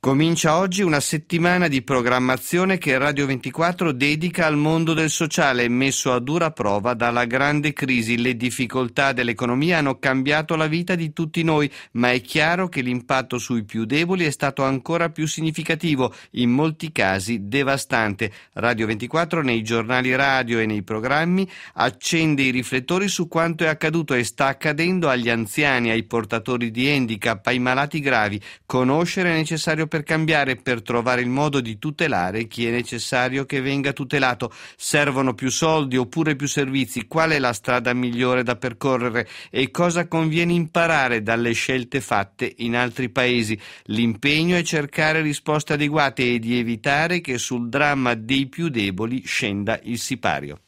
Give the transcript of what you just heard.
Comincia oggi una settimana di programmazione che Radio 24 dedica al mondo del sociale, messo a dura prova dalla grande crisi. Le difficoltà dell'economia hanno cambiato la vita di tutti noi, ma è chiaro che l'impatto sui più deboli è stato ancora più significativo, in molti casi devastante. Radio 24 nei giornali radio e nei programmi accende i riflettori su quanto è accaduto e sta accadendo agli anziani, ai portatori di handicap, ai malati gravi. Conoscere è necessario per cambiare, per trovare il modo di tutelare chi è necessario che venga tutelato. Servono più soldi oppure più servizi? Qual è la strada migliore da percorrere e cosa conviene imparare dalle scelte fatte in altri paesi? L'impegno è cercare risposte adeguate e di evitare che sul dramma dei più deboli scenda il sipario.